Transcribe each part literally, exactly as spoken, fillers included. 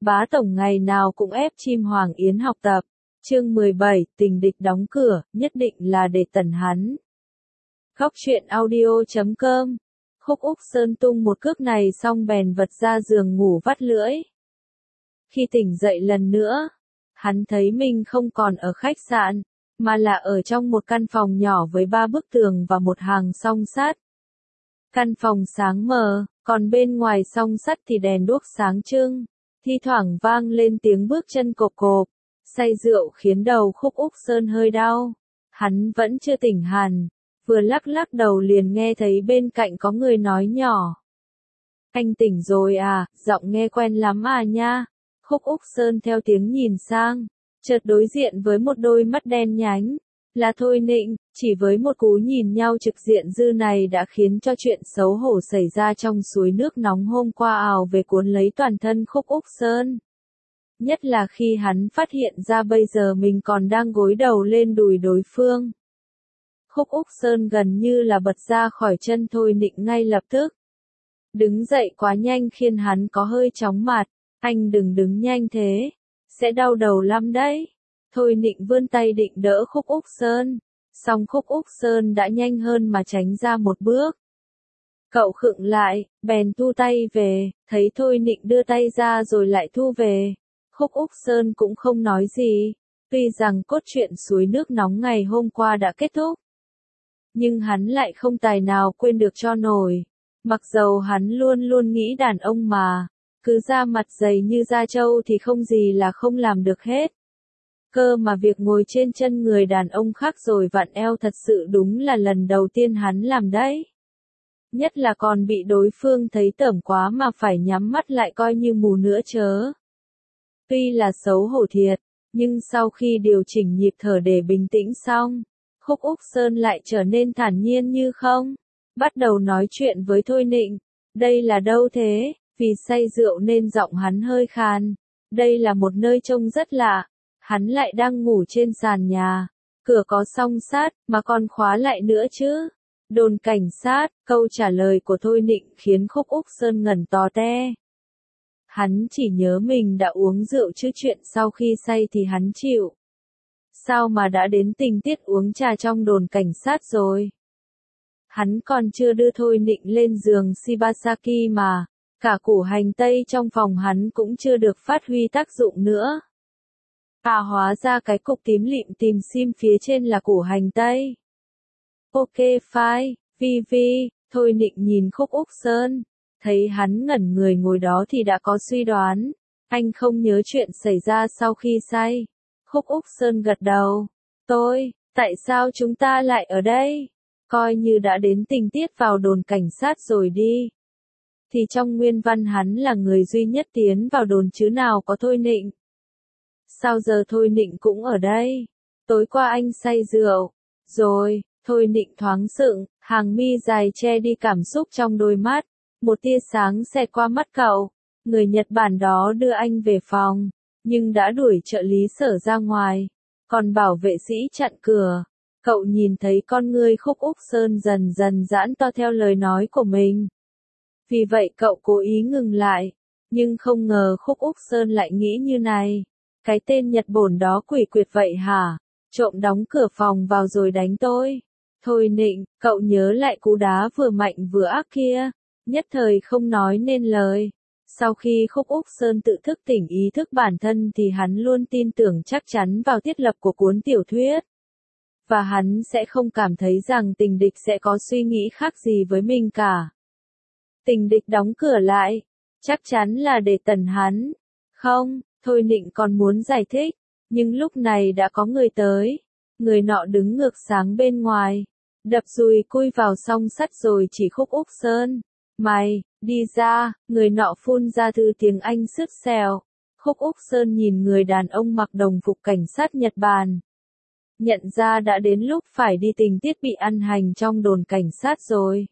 Bá tổng ngày nào cũng ép chim Hoàng Yến học tập. Chương mười bảy, tình địch đóng cửa, nhất định là để tẩn hắn. Góc truyện audio chấm com. Khúc Úc Sơn tung một cước này xong bèn vật ra giường ngủ vắt lưỡi. Khi tỉnh dậy lần nữa, hắn thấy mình không còn ở khách sạn, mà là ở trong một căn phòng nhỏ với ba bức tường và một hàng song sắt. Căn phòng sáng mờ, còn bên ngoài song sắt thì đèn đuốc sáng trưng, thi thoảng vang lên tiếng bước chân cộp cộp. Say rượu khiến đầu Khúc Úc Sơn hơi đau. Hắn vẫn chưa tỉnh hẳn, vừa lắc lắc đầu liền nghe thấy bên cạnh có người nói nhỏ. Anh tỉnh rồi à, giọng nghe quen lắm à nha. Khúc Úc Sơn theo tiếng nhìn sang, chợt đối diện với một đôi mắt đen nhánh. Là Thôi Nịnh, chỉ với một cú nhìn nhau trực diện dư này đã khiến cho chuyện xấu hổ xảy ra trong suối nước nóng hôm qua ào về cuốn lấy toàn thân Khúc Úc Sơn. Nhất là khi hắn phát hiện ra bây giờ mình còn đang gối đầu lên đùi đối phương. Khúc Úc Sơn gần như là bật ra khỏi chân Thôi Nịnh ngay lập tức. Đứng dậy quá nhanh khiến hắn có hơi chóng mặt. Anh đừng đứng nhanh thế, sẽ đau đầu lắm đấy. Thôi Nịnh vươn tay định đỡ Khúc Úc Sơn, song Khúc Úc Sơn đã nhanh hơn mà tránh ra một bước. Cậu khựng lại, bèn thu tay về, thấy Thôi Nịnh đưa tay ra rồi lại thu về. Khúc Úc Sơn cũng không nói gì, tuy rằng cốt truyện suối nước nóng ngày hôm qua đã kết thúc. Nhưng hắn lại không tài nào quên được cho nổi, mặc dầu hắn luôn luôn nghĩ đàn ông mà, cứ da mặt dày như da trâu thì không gì là không làm được hết. Cơ mà việc ngồi trên chân người đàn ông khác rồi vặn eo thật sự đúng là lần đầu tiên hắn làm đấy. Nhất là còn bị đối phương thấy tởm quá mà phải nhắm mắt lại coi như mù nữa chớ. Tuy là xấu hổ thiệt, nhưng sau khi điều chỉnh nhịp thở để bình tĩnh xong, Khúc Úc Sơn lại trở nên thản nhiên như không. Bắt đầu nói chuyện với Thôi Nịnh. Đây là đâu thế? Vì say rượu nên giọng hắn hơi khàn. Đây là một nơi trông rất lạ. Hắn lại đang ngủ trên sàn nhà. Cửa có song sắt, mà còn khóa lại nữa chứ. Đồn cảnh sát, câu trả lời của Thôi Nịnh khiến Khúc Úc Sơn ngẩn tò te. Hắn chỉ nhớ mình đã uống rượu chứ chuyện sau khi say thì hắn chịu. Sao mà đã đến tình tiết uống trà trong đồn cảnh sát rồi? Hắn còn chưa đưa Thôi Nịnh lên giường Shibasaki mà, cả củ hành tây trong phòng hắn cũng chưa được phát huy tác dụng nữa. À hóa ra cái cục tím lịm tìm sim phía trên là củ hành tây. Ok fine, vi vi, Thôi Nịnh nhìn Khúc Úc Sơn. Thấy hắn ngẩn người ngồi đó thì đã có suy đoán. Anh không nhớ chuyện xảy ra sau khi say. Khúc Úc Sơn gật đầu. Tôi, tại sao chúng ta lại ở đây? Coi như đã đến tình tiết vào đồn cảnh sát rồi đi. Thì trong nguyên văn hắn là người duy nhất tiến vào đồn chứ nào có Thôi Nịnh. Sao giờ Thôi Nịnh cũng ở đây? Tối qua anh say rượu. Rồi, Thôi Nịnh thoáng sững, hàng mi dài che đi cảm xúc trong đôi mắt. Một tia sáng xẹt qua mắt cậu. Người Nhật Bản đó đưa anh về phòng, nhưng đã đuổi trợ lý Sở ra ngoài. Còn bảo vệ sĩ chặn cửa. Cậu nhìn thấy con ngươi Khúc Úc Sơn dần dần giãn to theo lời nói của mình. Vì vậy cậu cố ý ngừng lại. Nhưng không ngờ Khúc Úc Sơn lại nghĩ như này. Cái tên Nhật Bổn đó quỷ quyệt vậy hả? Trộm đóng cửa phòng vào rồi đánh tôi. Thôi Nịnh, cậu nhớ lại cú đá vừa mạnh vừa ác kia. Nhất thời không nói nên lời. Sau khi Khúc Úc Sơn tự thức tỉnh ý thức bản thân thì hắn luôn tin tưởng chắc chắn vào thiết lập của cuốn tiểu thuyết. Và hắn sẽ không cảm thấy rằng tình địch sẽ có suy nghĩ khác gì với mình cả. Tình địch đóng cửa lại. Chắc chắn là để tẩn hắn. Không, Thôi Nịnh còn muốn giải thích. Nhưng lúc này đã có người tới. Người nọ đứng ngược sáng bên ngoài. Đập dùi cui vào song sắt rồi chỉ Khúc Úc Sơn. Mày, đi ra, người nọ phun ra thứ tiếng Anh sứt sèo. Khúc Úc Sơn nhìn người đàn ông mặc đồng phục cảnh sát Nhật Bản. Nhận ra đã đến lúc phải đi tình tiết bị ăn hành trong đồn cảnh sát rồi.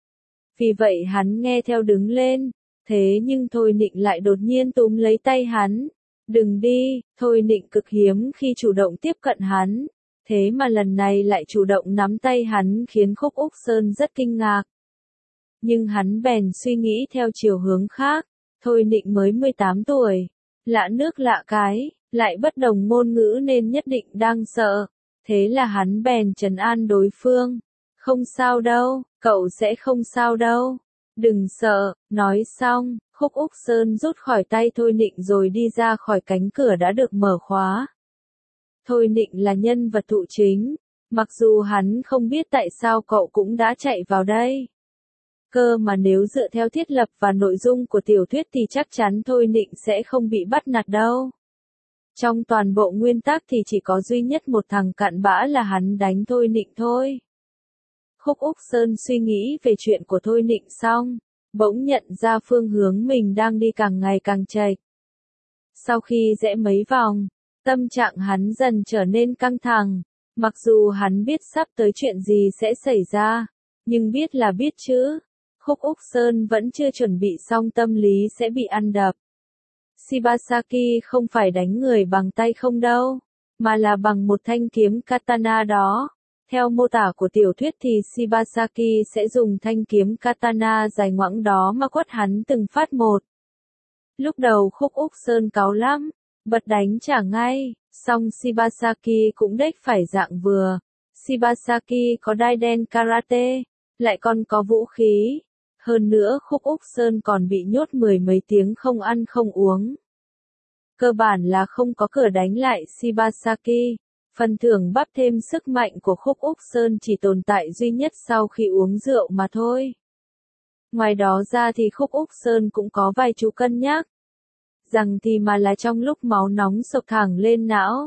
Vì vậy hắn nghe theo đứng lên. Thế nhưng Thôi Nịnh lại đột nhiên túm lấy tay hắn. Đừng đi, Thôi Nịnh cực hiếm khi chủ động tiếp cận hắn. Thế mà lần này lại chủ động nắm tay hắn khiến Khúc Úc Sơn rất kinh ngạc. Nhưng hắn bèn suy nghĩ theo chiều hướng khác. Thôi Nịnh mới mười tám tuổi. lạ nước lạ cái, lại bất đồng ngôn ngữ nên nhất định đang sợ. Thế là hắn bèn trấn an đối phương. Không sao đâu, cậu sẽ không sao đâu. Đừng sợ, nói xong, Khúc Úc Sơn rút khỏi tay Thôi Nịnh rồi đi ra khỏi cánh cửa đã được mở khóa. Thôi Nịnh là nhân vật thụ chính, mặc dù hắn không biết tại sao cậu cũng đã chạy vào đây. Cơ mà nếu dựa theo thiết lập và nội dung của tiểu thuyết thì chắc chắn Thôi Nịnh sẽ không bị bắt nạt đâu. Trong toàn bộ nguyên tắc thì chỉ có duy nhất một thằng cặn bã là hắn đánh Thôi Nịnh thôi. Khúc Úc Sơn suy nghĩ về chuyện của Thôi Nịnh xong, bỗng nhận ra phương hướng mình đang đi càng ngày càng chệch. Sau khi rẽ mấy vòng, tâm trạng hắn dần trở nên căng thẳng, mặc dù hắn biết sắp tới chuyện gì sẽ xảy ra, nhưng biết là biết chứ, Khúc Úc Sơn vẫn chưa chuẩn bị xong tâm lý sẽ bị ăn đập. Shibasaki không phải đánh người bằng tay không đâu, mà là bằng một thanh kiếm katana đó. Theo mô tả của tiểu thuyết thì Shibasaki sẽ dùng thanh kiếm katana dài ngoẵng đó mà quất hắn từng phát một. Lúc đầu Khúc Úc Sơn cáu lắm, bật đánh trả ngay, song Shibasaki cũng đếch phải dạng vừa. Shibasaki có đai đen karate, lại còn có vũ khí. Hơn nữa Khúc Úc Sơn còn bị nhốt mười mấy tiếng không ăn không uống. Cơ bản là không có cửa đánh lại Shibasaki. Phần thưởng bắp thêm sức mạnh của Khúc Úc Sơn chỉ tồn tại duy nhất sau khi uống rượu mà thôi. Ngoài đó ra thì Khúc Úc Sơn cũng có vài chú cân nhắc. Rằng thì mà là trong lúc máu nóng sộc thẳng lên não.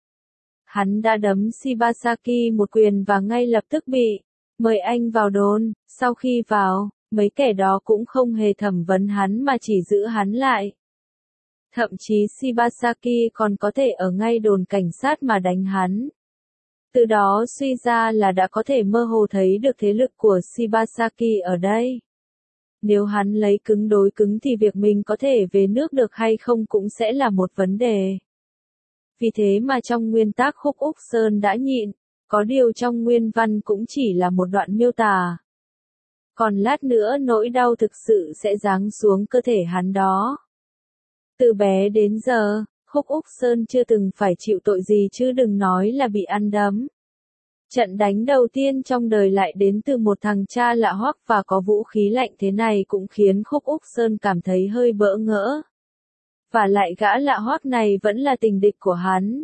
Hắn đã đấm Shibasaki một quyền và ngay lập tức bị mời anh vào đồn. Sau khi vào, mấy kẻ đó cũng không hề thẩm vấn hắn mà chỉ giữ hắn lại. Thậm chí Shibasaki còn có thể ở ngay đồn cảnh sát mà đánh hắn. Từ đó suy ra là đã có thể mơ hồ thấy được thế lực của Shibasaki ở đây. Nếu hắn lấy cứng đối cứng thì việc mình có thể về nước được hay không cũng sẽ là một vấn đề. Vì thế mà trong nguyên tác Khúc Úc Sơn đã nhịn, có điều trong nguyên văn cũng chỉ là một đoạn miêu tả. Còn lát nữa nỗi đau thực sự sẽ giáng xuống cơ thể hắn đó. Từ bé đến giờ, Khúc Úc Sơn chưa từng phải chịu tội gì chứ đừng nói là bị ăn đấm. Trận đánh đầu tiên trong đời lại đến từ một thằng cha lạ hoắc và có vũ khí lạnh thế này cũng khiến Khúc Úc Sơn cảm thấy hơi bỡ ngỡ. Và lại gã lạ hoắc này vẫn là tình địch của hắn.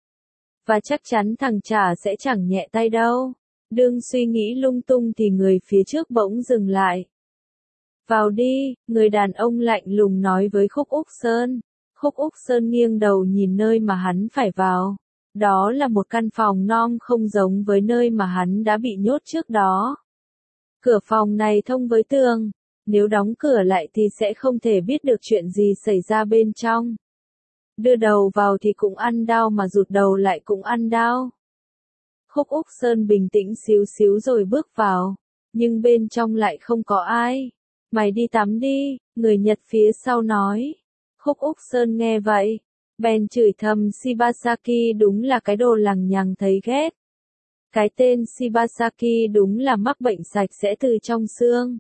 Và chắc chắn thằng trả sẽ chẳng nhẹ tay đâu. Đương suy nghĩ lung tung thì người phía trước bỗng dừng lại. Vào đi, người đàn ông lạnh lùng nói với Khúc Úc Sơn. Khúc Úc Sơn nghiêng đầu nhìn nơi mà hắn phải vào. Đó là một căn phòng non không giống với nơi mà hắn đã bị nhốt trước đó. Cửa phòng này thông với tường. Nếu đóng cửa lại thì sẽ không thể biết được chuyện gì xảy ra bên trong. Đưa đầu vào thì cũng ăn đau mà rụt đầu lại cũng ăn đau. Khúc Úc Sơn bình tĩnh xíu xíu rồi bước vào. Nhưng bên trong lại không có ai. Mày đi tắm đi, người Nhật phía sau nói. Khúc Úc Sơn nghe vậy, bèn chửi thầm Shibasaki đúng là cái đồ lằng nhằng thấy ghét. Cái tên Shibasaki đúng là mắc bệnh sạch sẽ từ trong xương.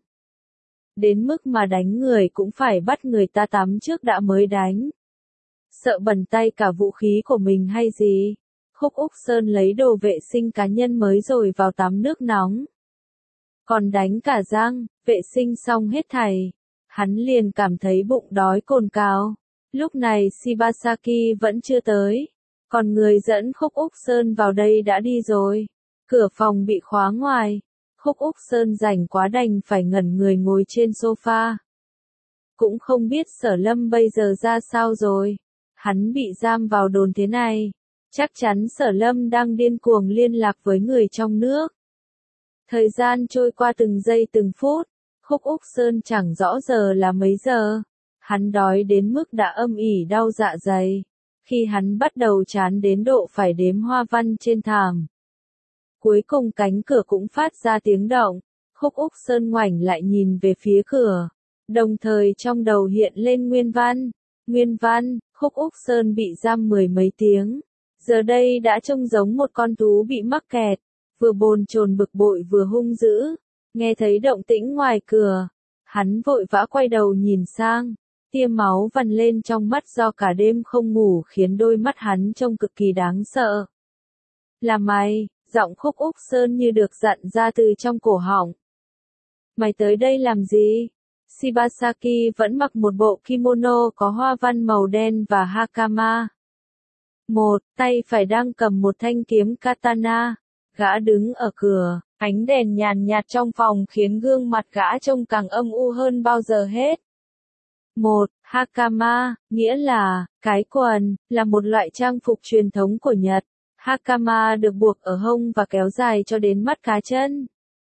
Đến mức mà đánh người cũng phải bắt người ta tắm trước đã mới đánh. Sợ bẩn tay cả vũ khí của mình hay gì? Khúc Úc Sơn lấy đồ vệ sinh cá nhân mới rồi vào tắm nước nóng. Còn đánh cả răng, vệ sinh xong hết thảy. Hắn liền cảm thấy bụng đói cồn cào. Lúc này Shibasaki vẫn chưa tới. Còn người dẫn Khúc Úc Sơn vào đây đã đi rồi. Cửa phòng bị khóa ngoài. Khúc Úc Sơn rảnh quá đành phải ngẩn người ngồi trên sofa. Cũng không biết Sở Lâm bây giờ ra sao rồi. Hắn bị giam vào đồn thế này. Chắc chắn Sở Lâm đang điên cuồng liên lạc với người trong nước. Thời gian trôi qua từng giây từng phút. Khúc Úc Sơn chẳng rõ giờ là mấy giờ. Hắn đói đến mức đã âm ỉ đau dạ dày. Khi hắn bắt đầu chán đến độ phải đếm hoa văn trên thảm. Cuối cùng cánh cửa cũng phát ra tiếng động. Khúc Úc Sơn ngoảnh lại nhìn về phía cửa. Đồng thời trong đầu hiện lên nguyên văn. Nguyên văn, Khúc Úc Sơn bị giam mười mấy tiếng. Giờ đây đã trông giống một con thú bị mắc kẹt. Vừa bồn chồn bực bội vừa hung dữ. Nghe thấy động tĩnh ngoài cửa. Hắn vội vã quay đầu nhìn sang. tia máu vằn lên trong mắt do cả đêm không ngủ khiến đôi mắt hắn trông cực kỳ đáng sợ. Là mày, giọng Khúc Úc Sơn như được dặn ra từ trong cổ họng. Mày tới đây làm gì? Shibasaki vẫn mặc một bộ kimono có hoa văn màu đen và hakama. Một tay phải đang cầm một thanh kiếm katana. Gã đứng ở cửa, ánh đèn nhàn nhạt trong phòng khiến gương mặt gã trông càng âm u hơn bao giờ hết. Một, hakama, nghĩa là, cái quần, là một loại trang phục truyền thống của Nhật. Hakama được buộc ở hông và kéo dài cho đến mắt cá chân.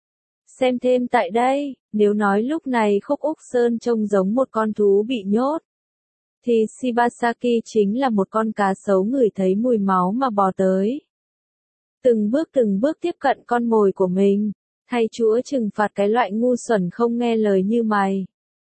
Xem thêm tại đây, nếu nói lúc này Khúc Úc Sơn trông giống một con thú bị nhốt, thì Shibasaki chính là một con cá sấu ngửi thấy mùi máu mà bò tới. Từng bước từng bước tiếp cận con mồi của mình, thay Chúa trừng phạt cái loại ngu xuẩn không nghe lời như mày.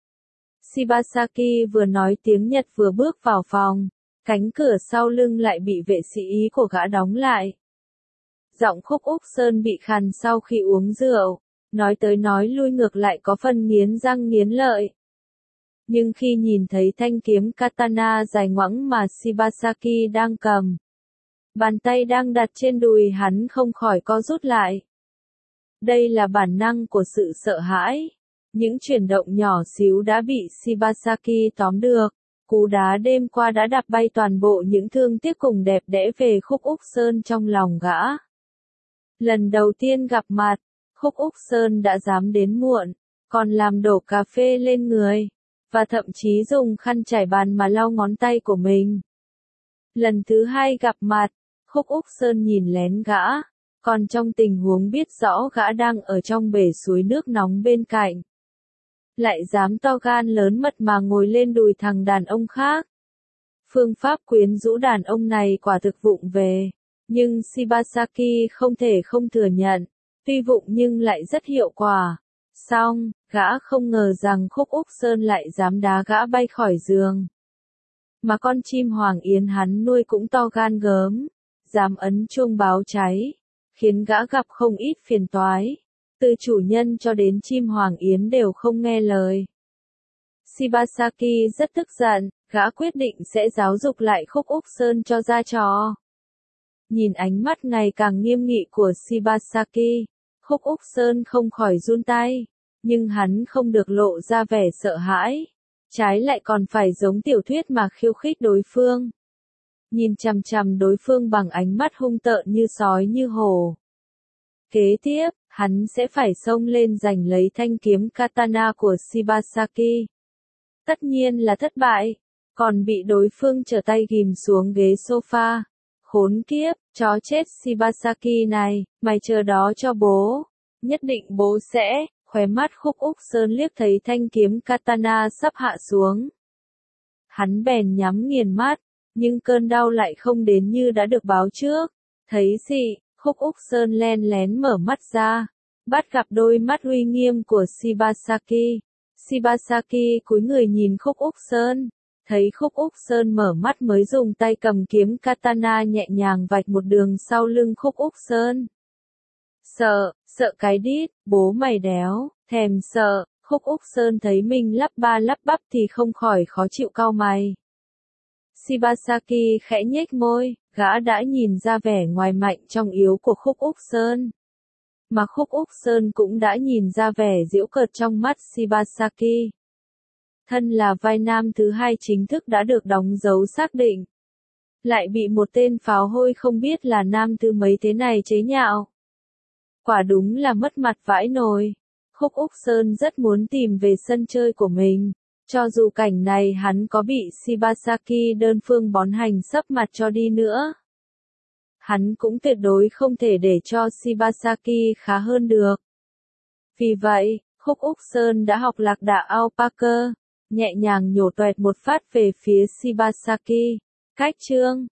Shibasaki vừa nói tiếng Nhật vừa bước vào phòng, cánh cửa sau lưng lại bị vệ sĩ ý của gã đóng lại. Giọng Khúc Úc Sơn bị khàn sau khi uống rượu, nói tới nói lui ngược lại có phần nghiến răng nghiến lợi. Nhưng khi nhìn thấy thanh kiếm katana dài ngoẵng mà Shibasaki đang cầm, bàn tay đang đặt trên đùi hắn không khỏi co rút lại. Đây là bản năng của sự sợ hãi. Những chuyển động nhỏ xíu đã bị Shibasaki tóm được. Cú đá đêm qua đã đạp bay toàn bộ những thương tiếc cùng đẹp đẽ về Khúc Úc Sơn trong lòng gã. Lần đầu tiên gặp mặt, Khúc Úc Sơn đã dám đến muộn, còn làm đổ cà phê lên người, và thậm chí dùng khăn trải bàn mà lau ngón tay của mình. Lần thứ hai gặp mặt, Khúc Úc Sơn nhìn lén gã, còn trong tình huống biết rõ gã đang ở trong bể suối nước nóng bên cạnh, lại dám to gan lớn mật mà ngồi lên đùi thằng đàn ông khác. Phương pháp quyến rũ đàn ông này quả thực vụng về, nhưng Shibasaki không thể không thừa nhận, tuy vụng nhưng lại rất hiệu quả. Xong, gã không ngờ rằng Khúc Úc Sơn lại dám đá gã bay khỏi giường. Mà con chim hoàng yến hắn nuôi cũng to gan gớm, dám ấn chuông báo cháy, khiến gã gặp không ít phiền toái. Từ chủ nhân cho đến chim hoàng yến đều không nghe lời. Shibasaki rất tức giận, gã quyết định sẽ giáo dục lại Khúc Úc Sơn cho ra trò. Nhìn ánh mắt ngày càng nghiêm nghị của Shibasaki, Khúc Úc Sơn không khỏi run tay, nhưng hắn không được lộ ra vẻ sợ hãi, trái lại còn phải giống tiểu thuyết mà khiêu khích đối phương. Nhìn chằm chằm đối phương bằng ánh mắt hung tợn như sói như hổ. Kế tiếp, hắn sẽ phải xông lên giành lấy thanh kiếm katana của Shibasaki. Tất nhiên là thất bại, còn bị đối phương trở tay ghim xuống ghế sofa. Khốn kiếp, chó chết Shibasaki này, mày chờ đó cho bố. Nhất định bố sẽ, khóe mắt Khúc Úc Sơn liếc thấy thanh kiếm katana sắp hạ xuống. Hắn bèn nhắm nghiền mắt, nhưng cơn đau lại không đến như đã được báo trước. Thấy gì, Khúc Úc Sơn len lén mở mắt ra, bắt gặp đôi mắt uy nghiêm của Shibasaki. Shibasaki cúi người nhìn Khúc Úc Sơn, thấy Khúc Úc Sơn mở mắt mới dùng tay cầm kiếm katana nhẹ nhàng vạch một đường sau lưng Khúc Úc Sơn. Sợ, sợ cái đít, bố mày đéo, thèm sợ. Khúc Úc Sơn thấy mình lắp ba lắp bắp thì không khỏi khó chịu cau mày. Shibasaki khẽ nhếch môi, gã đã nhìn ra vẻ ngoài mạnh trong yếu của Khúc Úc Sơn. Mà Khúc Úc Sơn cũng đã nhìn ra vẻ giễu cợt trong mắt Shibasaki. Thân là vai nam thứ hai chính thức đã được đóng dấu xác định. Lại bị một tên pháo hôi không biết là nam thứ mấy thế này chế nhạo. Quả đúng là mất mặt vãi nồi. Khúc Úc Sơn rất muốn tìm về sân chơi của mình. Cho dù cảnh này hắn có bị Shibasaki đơn phương bón hành sấp mặt cho đi nữa, hắn cũng tuyệt đối không thể để cho Shibasaki khá hơn được. Vì vậy, Khúc Úc Sơn đã học lạc đà alpaca, nhẹ nhàng nhổ toẹt một phát về phía Shibasaki. Cách chương